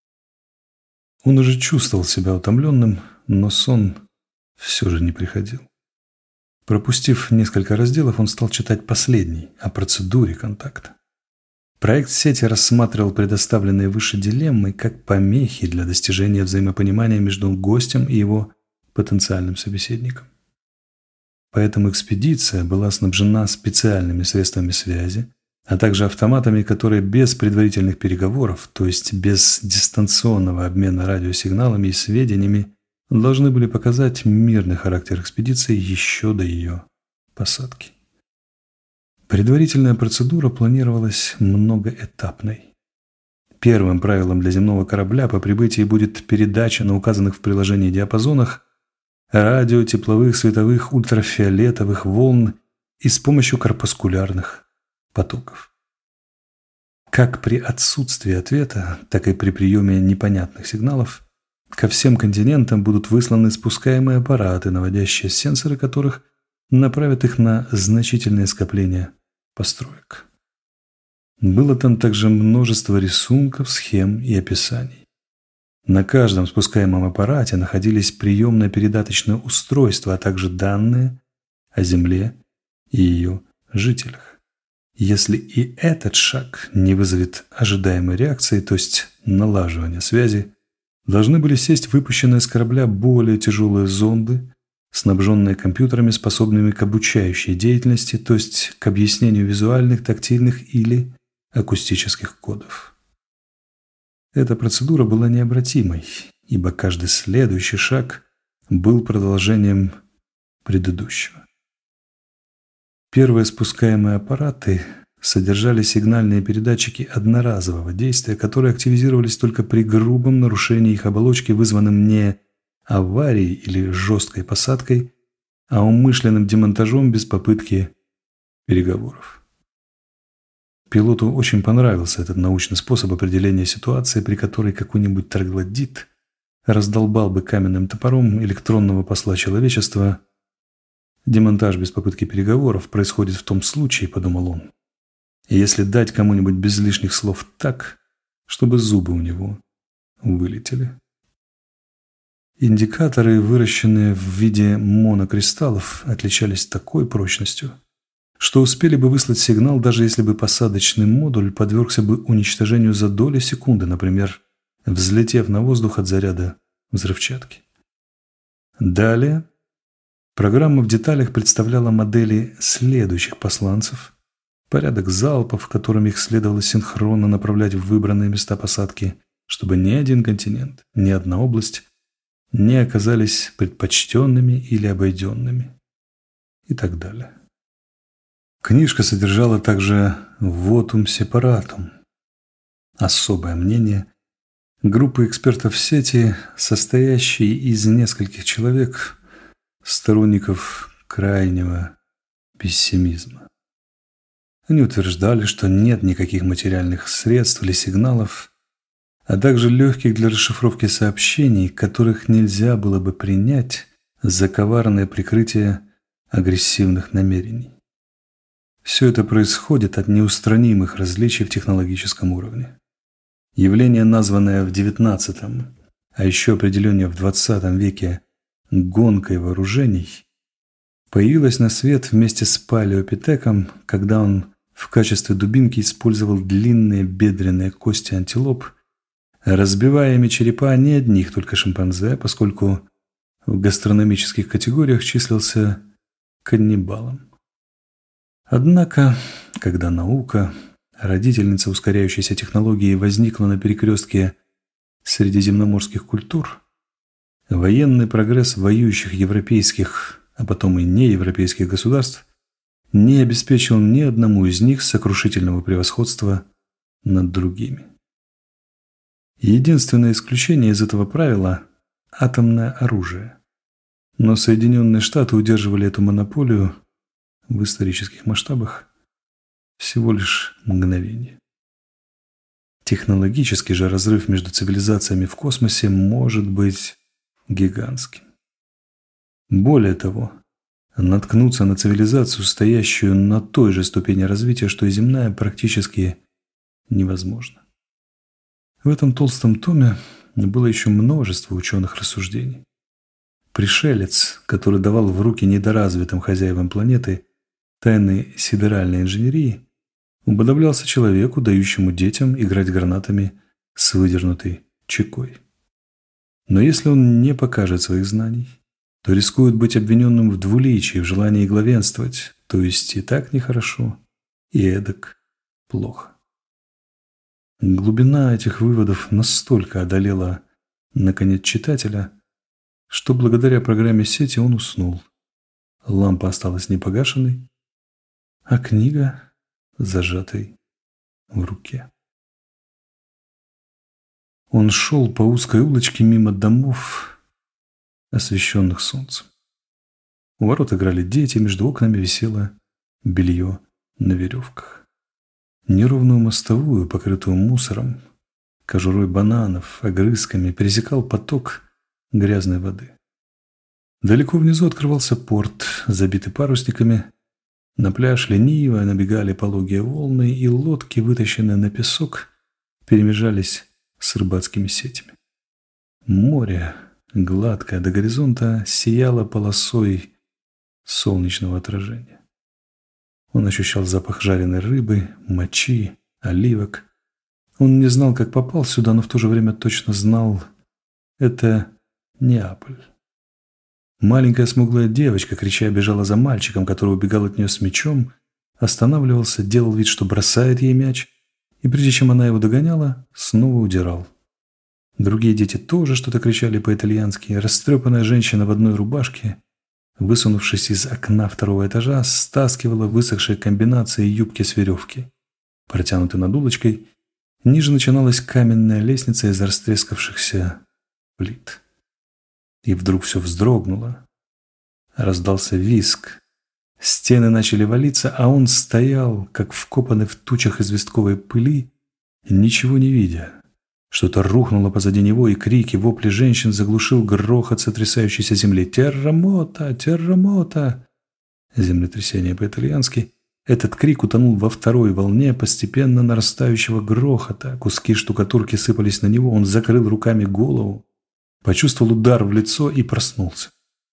Speaker 1: Он уже чувствовал себя утомленным, но сон все же не приходил. Пропустив несколько разделов, он стал читать последний о процедуре контакта. Проект сети рассматривал предоставленные выше дилеммы как помехи для достижения взаимопонимания между гостем и его потенциальным собеседником. Поэтому экспедиция была снабжена специальными средствами связи, а также автоматами, которые без предварительных переговоров, то есть без дистанционного обмена радиосигналами и сведениями, должны были показать мирный характер экспедиции еще до ее посадки. Предварительная процедура планировалась многоэтапной. Первым правилом для земного корабля по прибытии будет передача на указанных в приложении диапазонах радио, тепловых, световых, ультрафиолетовых волн и с помощью корпускулярных потоков. Как при отсутствии ответа, так и при приеме непонятных сигналов ко всем континентам будут высланы спускаемые аппараты, наводящие сенсоры которых направят их на значительные скопления построек. Было там также множество рисунков, схем и описаний. На каждом спускаемом аппарате находились приемно-передаточные устройства, а также данные о Земле и ее жителях. Если и этот шаг не вызовет ожидаемой реакции, то есть налаживания связи, должны были сесть выпущенные с корабля более тяжелые зонды, снабженные компьютерами, способными к обучающей деятельности, то есть к объяснению визуальных, тактильных или акустических кодов. Эта процедура была необратимой, ибо каждый следующий шаг был продолжением предыдущего. Первые спускаемые аппараты содержали сигнальные передатчики одноразового действия, которые активизировались только при грубом нарушении их оболочки, вызванном не аварией или жесткой посадкой, а умышленным демонтажом без попытки переговоров. Пилоту очень понравился этот научный способ определения ситуации, при которой какой-нибудь троглодит раздолбал бы каменным топором электронного посла человечества. Демонтаж без попытки переговоров происходит в том случае, подумал он, если дать кому-нибудь без лишних слов так, чтобы зубы у него вылетели. Индикаторы, выращенные в виде монокристаллов, отличались такой прочностью, что успели бы выслать сигнал, даже если бы посадочный модуль подвергся бы уничтожению за доли секунды, например, взлетев на воздух от заряда взрывчатки. Далее программа в деталях представляла модели следующих посланцев, порядок залпов, которыми их следовало синхронно направлять в выбранные места посадки, чтобы ни один континент, ни одна область не оказались предпочтенными или обойденными и так далее. Книжка содержала также «Вотум сепаратум» – особое мнение группы экспертов в сети, состоящей из нескольких человек, сторонников крайнего пессимизма. Они утверждали, что нет никаких материальных средств или сигналов, а также легких для расшифровки сообщений, которых нельзя было бы принять за коварное прикрытие агрессивных намерений. Все это происходит от неустранимых различий в технологическом уровне. Явление, названное в XIX, а еще определенное в XX веке гонкой вооружений, появилось на свет вместе с палеопитеком, когда он в качестве дубинки использовал длинные бедренные кости антилоп, разбивая ими черепа не одних только шимпанзе, поскольку в гастрономических категориях числился каннибалом. Однако, когда наука, родительница ускоряющейся технологии, возникла на перекрестке средиземноморских культур, военный прогресс воюющих европейских, а потом и неевропейских государств не обеспечил ни одному из них сокрушительного превосходства над другими. Единственное исключение из этого правила – атомное оружие. Но Соединенные Штаты удерживали эту монополию в исторических масштабах всего лишь мгновение. Технологический же разрыв между цивилизациями в космосе может быть гигантским. Более того, наткнуться на цивилизацию, стоящую на той же ступени развития, что и земная, практически невозможно. В этом толстом томе было еще множество ученых рассуждений. Пришелец, который давал в руки недоразвитым хозяевам планеты тайны сидеральной инженерии, уподоблялся человеку, дающему детям играть гранатами с выдернутой чекой. Но если он не покажет своих знаний, то рискует быть обвиненным в двуличии, в желании главенствовать, то есть и так нехорошо, и эдак плохо. Глубина этих выводов настолько одолела, наконец, читателя, что благодаря программе сети он уснул. Лампа осталась непогашенной, а книга зажатой в руке. Он шел по узкой улочке мимо домов, освещенных солнцем. У ворот играли дети, между окнами висело белье на веревках. Неровную мостовую, покрытую мусором, кожурой бананов, огрызками, пересекал поток грязной воды. Далеко внизу открывался порт, забитый парусниками, На пляж лениво набегали пологие волны, и лодки, вытащенные на песок, перемежались с рыбацкими сетями. Море, гладкое до горизонта, сияло полосой солнечного отражения. Он ощущал запах жареной рыбы, мочи, оливок. Он не знал, как попал сюда, но в то же время точно знал – это Неаполь. Маленькая смуглая девочка, крича, бежала за мальчиком, который убегал от нее с мячом, останавливался, делал вид, что бросает ей мяч, и прежде чем она его догоняла, снова удирал. Другие дети тоже что-то кричали по-итальянски. Растрепанная женщина в одной рубашке, высунувшись из окна второго этажа, стаскивала высохшие комбинации юбки с веревки, протянутой над улочкой. Ниже начиналась каменная лестница из растрескавшихся плит. И вдруг все вздрогнуло. Раздался визг. Стены начали валиться, а он стоял, как вкопанный в тучах известковой пыли, ничего не видя. Что-то рухнуло позади него, и крики, вопли женщин заглушил грохот сотрясающейся земли. «Террамота! Террамота!» Землетрясение по-итальянски. Этот крик утонул во второй волне постепенно нарастающего грохота. Куски штукатурки сыпались на него. Он закрыл руками голову, почувствовал удар в лицо и проснулся.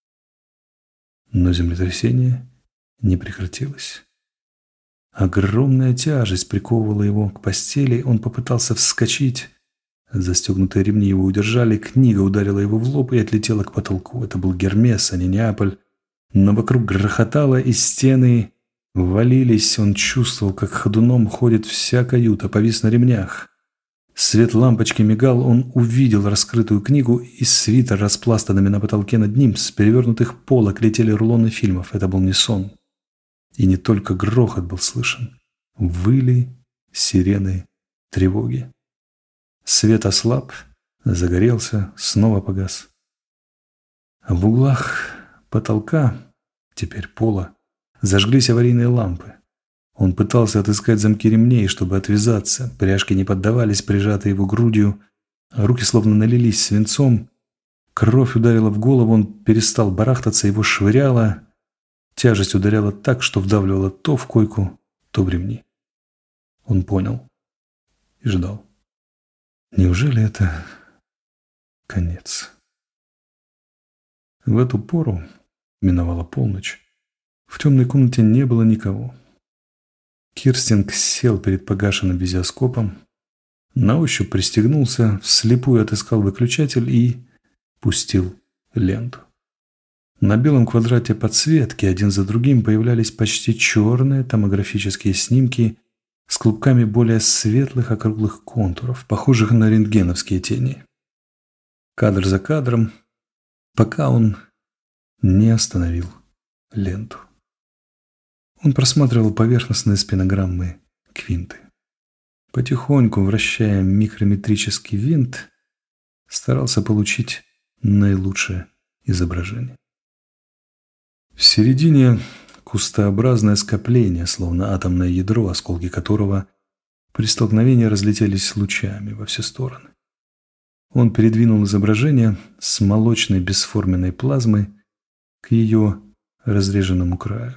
Speaker 1: Но землетрясение не прекратилось. Огромная тяжесть приковывала его к постели. Он попытался вскочить. Застегнутые ремни его удержали, книга ударила его в лоб и отлетела к потолку. Это был Гермес, а не Неаполь. Но вокруг грохотало, и стены валились. Он чувствовал, как ходуном ходит вся каюта, повис на ремнях. Свет лампочки мигал, он увидел раскрытую книгу, и свитер, распластанными на потолке над ним, с перевернутых полок летели рулоны фильмов. Это был не сон. И не только грохот был слышен. Выли сирены тревоги. Свет ослаб, загорелся, снова погас. В углах потолка, теперь пола, зажглись аварийные лампы. Он пытался отыскать замки ремней, чтобы отвязаться. Пряжки не поддавались, прижатые его грудью. Руки словно налились свинцом. Кровь ударила в голову, он перестал барахтаться, его швыряло. Тяжесть ударяла так, что вдавливала то в койку, то в ремни. Он понял и ждал. Неужели это конец? В эту пору, миновала полночь, в темной комнате не было никого. Кирстинг сел перед погашенным визиоскопом, на ощупь пристегнулся, вслепую отыскал выключатель и пустил ленту. На белом квадрате подсветки один за другим появлялись почти черные томографические снимки с клубками более светлых округлых контуров, похожих на рентгеновские тени. Кадр за кадром, пока он не остановил ленту. Он просматривал поверхностные спинограммы квинты. Потихоньку, вращая микрометрический винт, старался получить наилучшее изображение. В середине кустообразное скопление, словно атомное ядро, осколки которого при столкновении разлетелись лучами во все стороны. Он передвинул изображение с молочной бесформенной плазмы к ее разреженному краю.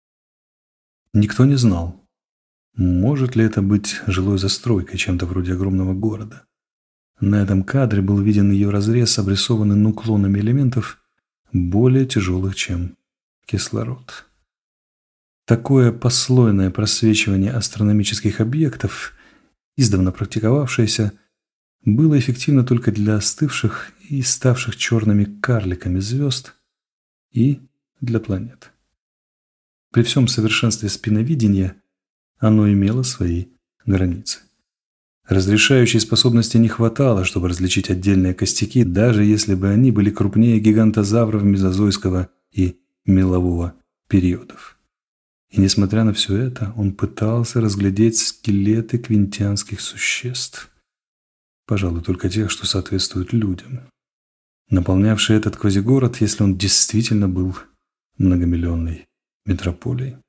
Speaker 1: Никто не знал, может ли это быть жилой застройкой, чем-то вроде огромного города. На этом кадре был виден ее разрез, обрисованный нуклонами элементов, более тяжелых, чем кислород. Такое послойное просвечивание астрономических объектов, издавна практиковавшееся, было эффективно только для остывших и ставших черными карликами звезд и для планет. При всем совершенстве спиновидения оно имело свои границы. Разрешающей способности не хватало, чтобы различить отдельные костяки, даже если бы они были крупнее гигантозавров мезозойского и мелового периодов. И несмотря на все это, он пытался разглядеть скелеты квинтианских существ. Пожалуй, только тех, что соответствуют людям. Наполнявший этот квазигород, если он действительно был многомиллионной метрополией.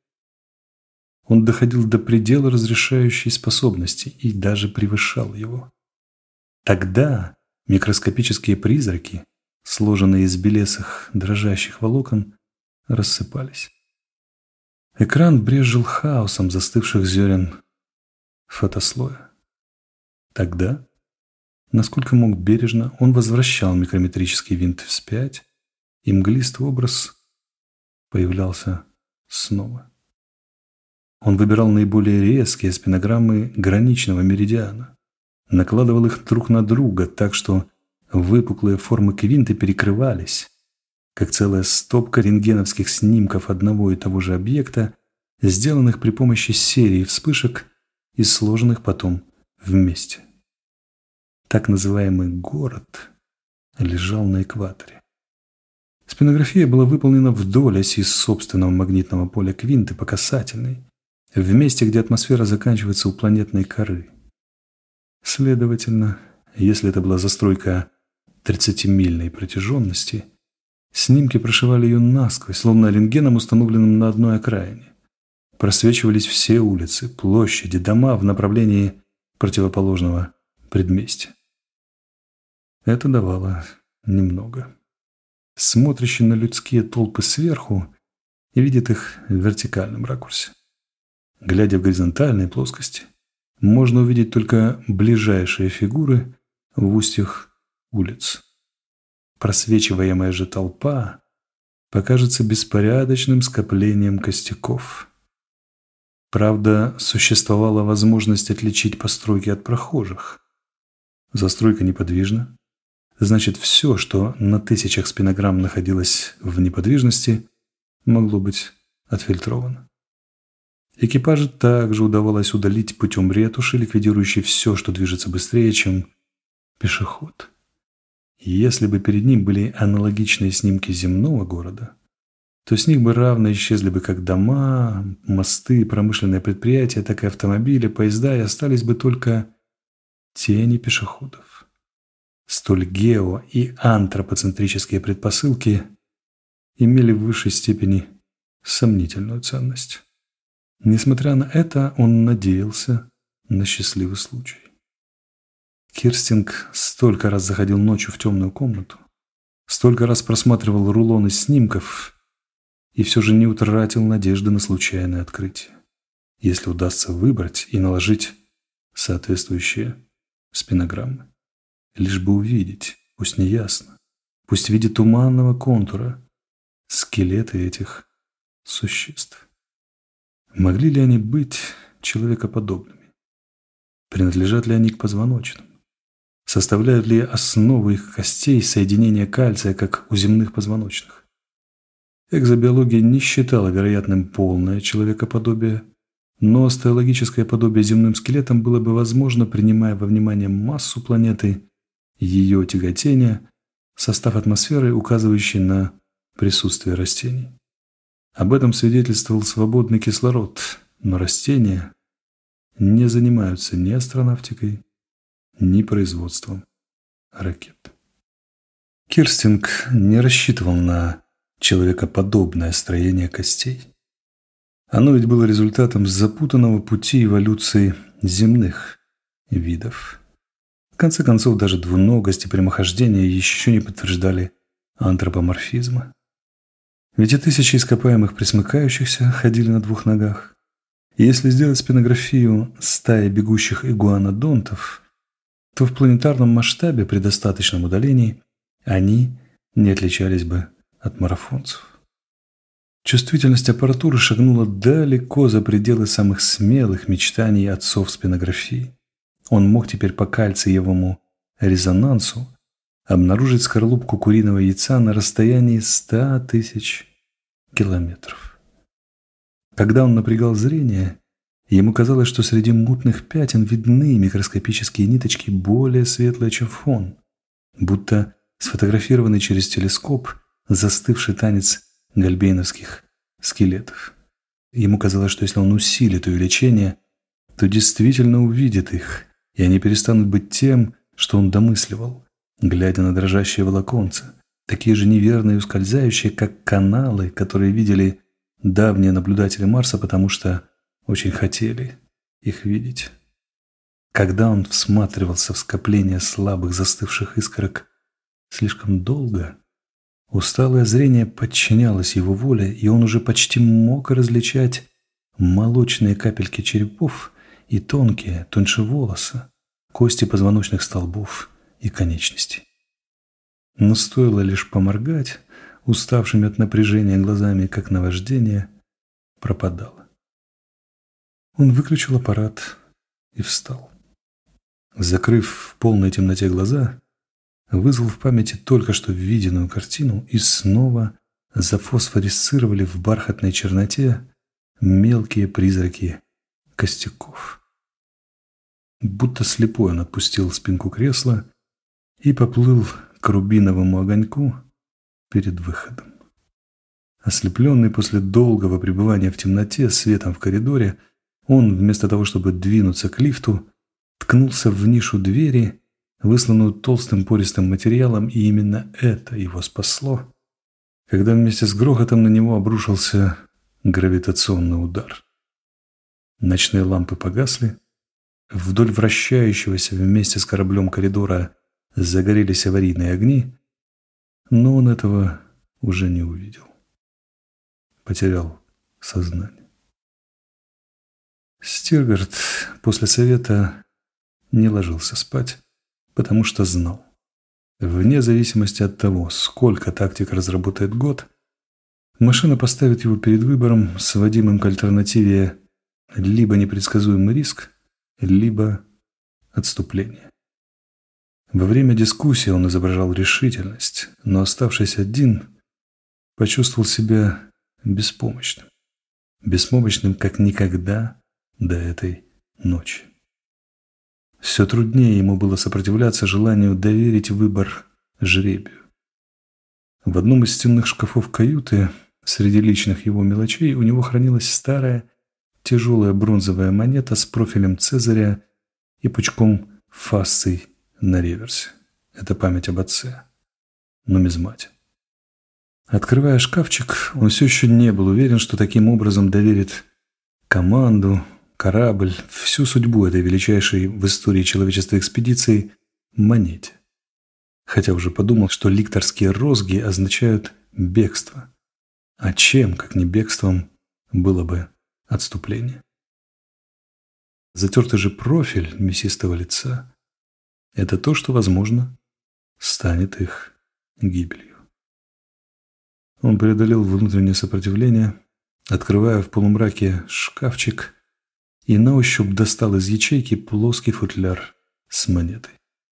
Speaker 1: Он доходил до предела разрешающей способности и даже превышал его. Тогда микроскопические призраки, сложенные из белесых дрожащих волокон, рассыпались. Экран брезжил хаосом застывших зерен фотослоя. Тогда, насколько мог бережно, он возвращал микрометрический винт вспять, и мглистый образ появлялся снова. Он выбирал наиболее резкие спинограммы граничного меридиана, накладывал их друг на друга так, что выпуклые формы квинты перекрывались, как целая стопка рентгеновских снимков одного и того же объекта, сделанных при помощи серии вспышек и сложенных потом вместе. Так называемый город лежал на экваторе. Спинография была выполнена вдоль оси собственного магнитного поля квинты по касательной, в месте, где атмосфера заканчивается у планетной коры. Следовательно, если это была застройка 30-мильной протяженности, снимки прошивали ее насквозь, словно рентгеном, установленным на одной окраине. Просвечивались все улицы, площади, дома в направлении противоположного предместья. Это давало немного. Смотрящий на людские толпы сверху и видит их в вертикальном ракурсе. Глядя в горизонтальной плоскости, можно увидеть только ближайшие фигуры в устьях улиц. Просвечиваемая же толпа покажется беспорядочным скоплением костяков. Правда, существовала возможность отличить постройки от прохожих. Застройка неподвижна. Значит, все, что на тысячах спинограмм находилось в неподвижности, могло быть отфильтровано. Экипажу также удавалось удалить путем ретуши, ликвидирующей все, что движется быстрее, чем пешеход. Если бы перед ним были аналогичные снимки земного города, то с них бы равно исчезли бы как дома, мосты, промышленные предприятия, так и автомобили, поезда, и остались бы только тени пешеходов. Столь гео- и антропоцентрические предпосылки имели в высшей степени сомнительную ценность. Несмотря на это, он надеялся на счастливый случай. Кирстинг столько раз заходил ночью в темную комнату, столько раз просматривал рулоны снимков и все же не утратил надежды на случайное открытие, если удастся выбрать и наложить соответствующие спинограммы. Лишь бы увидеть, пусть неясно, пусть в виде туманного контура, скелеты этих существ. Могли ли они быть человекоподобными? Принадлежат ли они к позвоночным? Составляют ли основу их костей соединения кальция, как у земных позвоночных? Экзобиология не считала вероятным полное человекоподобие, но остеологическое подобие земным скелетам было бы возможно, принимая во внимание массу планеты, ее тяготение, состав атмосферы, указывающий на присутствие растений. Об этом свидетельствовал свободный кислород, но растения не занимаются ни астронавтикой, ни производством ракет. Кирстинг не рассчитывал на человекоподобное строение костей. Оно ведь было результатом запутанного пути эволюции земных видов. В конце концов, даже двуногость и прямохождение еще не подтверждали антропоморфизма. Ведь и тысячи ископаемых пресмыкающихся ходили на двух ногах. И если сделать спинографию стаи бегущих игуанодонтов, то в планетарном масштабе при достаточном удалении они не отличались бы от марафонцев. Чувствительность аппаратуры шагнула далеко за пределы самых смелых мечтаний отцов спинографии. Он мог теперь по кальциевому резонансу обнаружить скорлупку куриного яйца на расстоянии 100 тысяч километров. Когда он напрягал зрение, ему казалось, что среди мутных пятен видны микроскопические ниточки более светлые, чем фон, будто сфотографированный через телескоп застывший танец гальбейновских скелетов. Ему казалось, что если он усилит увеличение, то действительно увидит их, и они перестанут быть тем, что он домысливал, глядя на дрожащие волоконца, такие же неверные и ускользающие, как каналы, которые видели давние наблюдатели Марса, потому что очень хотели их видеть. Когда он всматривался в скопление слабых застывших искорок слишком долго, Усталое зрение подчинялось его воле, и он уже почти мог различать молочные капельки черепов и тонкие, тоньше волоса, кости позвоночных столбов и конечностей. Но стоило лишь поморгать, уставшими от напряжения глазами, как наваждение, пропадало. Он выключил аппарат и встал. Закрыв в полной темноте глаза, вызвал в памяти только что виденную картину, и снова зафосфорисцировали в бархатной черноте мелкие призраки костяков. Будто слепой он отпустил спинку кресла и поплыл к рубиновому огоньку перед выходом. Ослепленный после долгого пребывания в темноте светом в коридоре, он, вместо того, чтобы двинуться к лифту, ткнулся в нишу двери, высланную толстым пористым материалом, и именно это его спасло, когда вместе с грохотом на него обрушился гравитационный удар. Ночные лампы погасли, вдоль вращающегося вместе с кораблем коридора загорелись аварийные огни, но он этого уже не увидел. Потерял сознание. Стиргард после совета не ложился спать, потому что знал, вне зависимости от того, сколько тактик разработает год, машина поставит его перед выбором, сводимым к альтернативе либо непредсказуемый риск, либо отступление. Во время дискуссии он изображал решительность, но, оставшись один, почувствовал себя беспомощным. Беспомощным, как никогда до этой ночи. Все труднее ему было сопротивляться желанию доверить выбор жребию. В одном из стенных шкафов каюты, среди личных его мелочей, у него хранилась старая, тяжелая бронзовая монета с профилем Цезаря и пучком фасций на реверсе. Это память об отце. Нумизмате. Открывая шкафчик, он все еще не был уверен, что таким образом доверит команду, корабль, всю судьбу этой величайшей в истории человечества экспедиции монете. Хотя уже подумал, что ликторские розги означают бегство. А чем, как не бегством, было бы отступление? Затертый же профиль мясистого лица – это то, что, возможно, станет их гибелью. Он преодолел внутреннее сопротивление, открывая в полумраке шкафчик, и на ощупь достал из ячейки плоский футляр с монетой.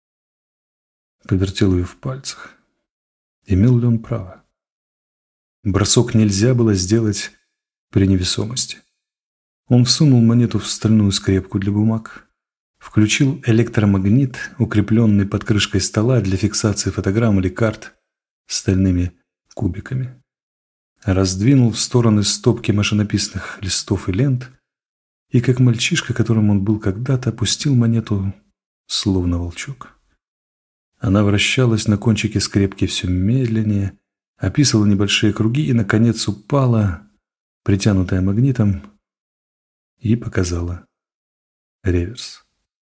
Speaker 1: Повертел ее в пальцах. Имел ли он право? Бросок нельзя было сделать при невесомости. Он всунул монету в стальную скрепку для бумаг, включил электромагнит, укрепленный под крышкой стола для фиксации фотограмм или карт стальными кубиками, раздвинул в стороны стопки машинописных листов и лент, и, как мальчишка, которым он был когда-то, опустил монету, словно волчок. Она вращалась на кончике скрепки все медленнее, описывала небольшие круги и, наконец, упала, притянутая магнитом, и показала реверс.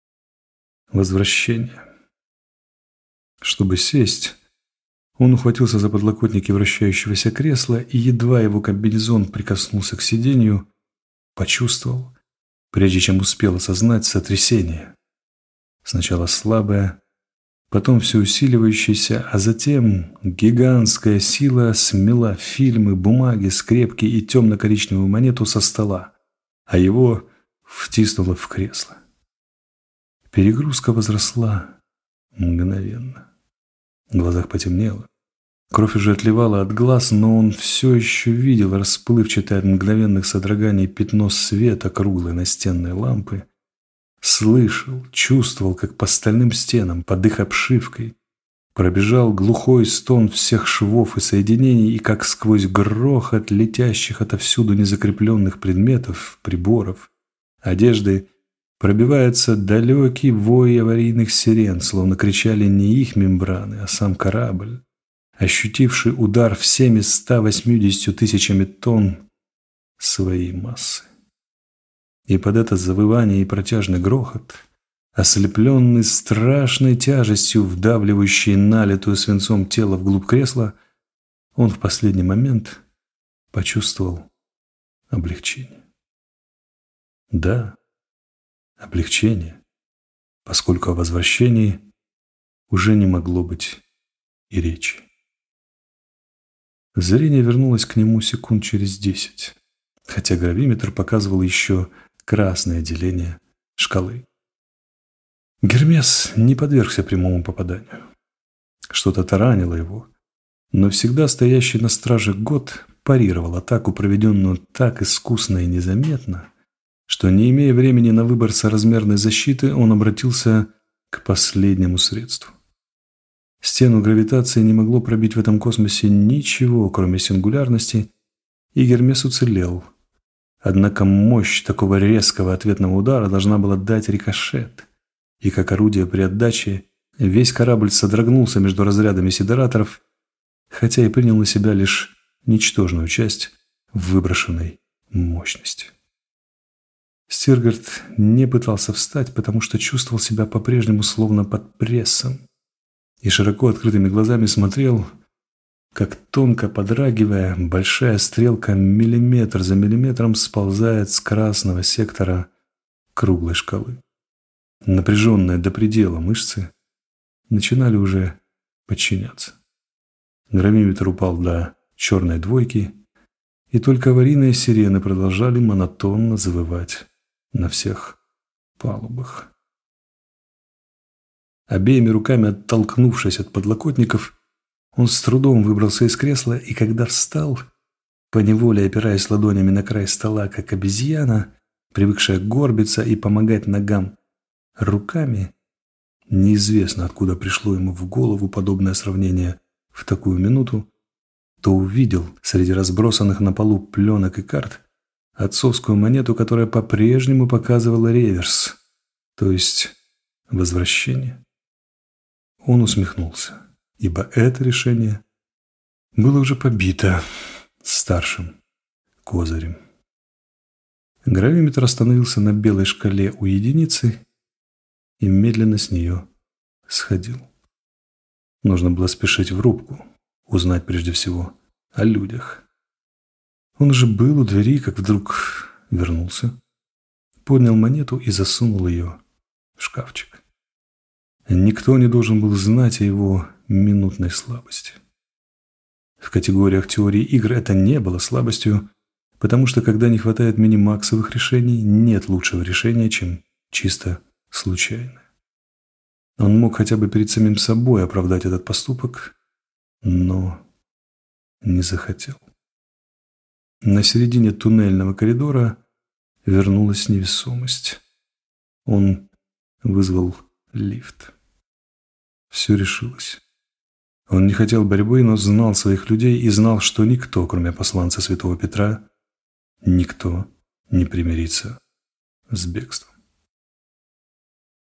Speaker 1: Возвращение. Чтобы сесть, он ухватился за подлокотники вращающегося кресла, и едва его комбинезон прикоснулся к сиденью, почувствовал, прежде чем успел осознать, сотрясение. Сначала слабое, потом все усиливающееся, а затем гигантская сила смела фильмы, бумаги, скрепки и темно-коричневую монету со стола, а его втиснула в кресло. Перегрузка возросла мгновенно. В глазах потемнело. Кровь уже отливала от глаз, но он все еще видел расплывчатое от мгновенных содроганий пятно света круглой настенной лампы, слышал, чувствовал, как по стальным стенам, под их обшивкой, пробежал глухой стон всех швов и соединений, и как сквозь грохот летящих отовсюду незакрепленных предметов, приборов, одежды, пробивается далекий вой аварийных сирен, словно кричали не их мембраны, а сам корабль, ощутивший удар всеми 180 тысячами тонн своей массы. И под это завывание и протяжный грохот, ослепленный страшной тяжестью, вдавливающей налитую свинцом тело вглубь кресла, он в последний момент почувствовал облегчение. Да, облегчение, поскольку о возвращении уже не могло быть и речи. Зрение вернулось к нему секунд через 10, хотя гравиметр показывал еще красное деление шкалы. Гермес не подвергся прямому попаданию. Что-то таранило его, но всегда стоящий на страже Гот парировал атаку, проведенную так искусно и незаметно, что, не имея времени на выбор соразмерной защиты, он обратился к последнему средству. Стену гравитации не могло пробить в этом космосе ничего, кроме сингулярности, и Гермес уцелел. Однако мощь такого резкого ответного удара должна была дать рикошет, и как орудие при отдаче весь корабль содрогнулся между разрядами сидераторов, хотя и принял на себя лишь ничтожную часть выброшенной мощности. Стиргард не пытался встать, потому что чувствовал себя по-прежнему словно под прессом, и широко открытыми глазами смотрел, как, тонко подрагивая, большая стрелка миллиметр за миллиметром сползает с красного сектора круглой шкалы. Напряженные до предела мышцы начинали уже подчиняться. Гравиметр упал до черной двойки, и только аварийные сирены продолжали монотонно завывать на всех палубах. Обеими руками оттолкнувшись от подлокотников, он с трудом выбрался из кресла, и когда встал, поневоле опираясь ладонями на край стола, как обезьяна, привыкшая горбиться и помогать ногам руками, неизвестно, откуда пришло ему в голову подобное сравнение в такую минуту, то увидел среди разбросанных на полу пленок и карт отцовскую монету, которая по-прежнему показывала реверс, то есть возвращение. Он усмехнулся, ибо это решение было уже побито старшим козырем. Гравиметр остановился на белой шкале у единицы и медленно с нее сходил. Нужно было спешить в рубку, узнать прежде всего о людях. Он уже был у двери, как вдруг вернулся, поднял монету и засунул ее в шкафчик. Никто не должен был знать о его минутной слабости. В категориях теории игр это не было слабостью, потому что когда не хватает минимаксовых решений, нет лучшего решения, чем чисто случайное. Он мог хотя бы перед самим собой оправдать этот поступок, но не захотел. На середине туннельного коридора вернулась невесомость. Он вызвал лифт. Все решилось. Он не хотел борьбы, но знал своих людей и знал, что никто, кроме посланца святого Петра, никто не примирится с бегством.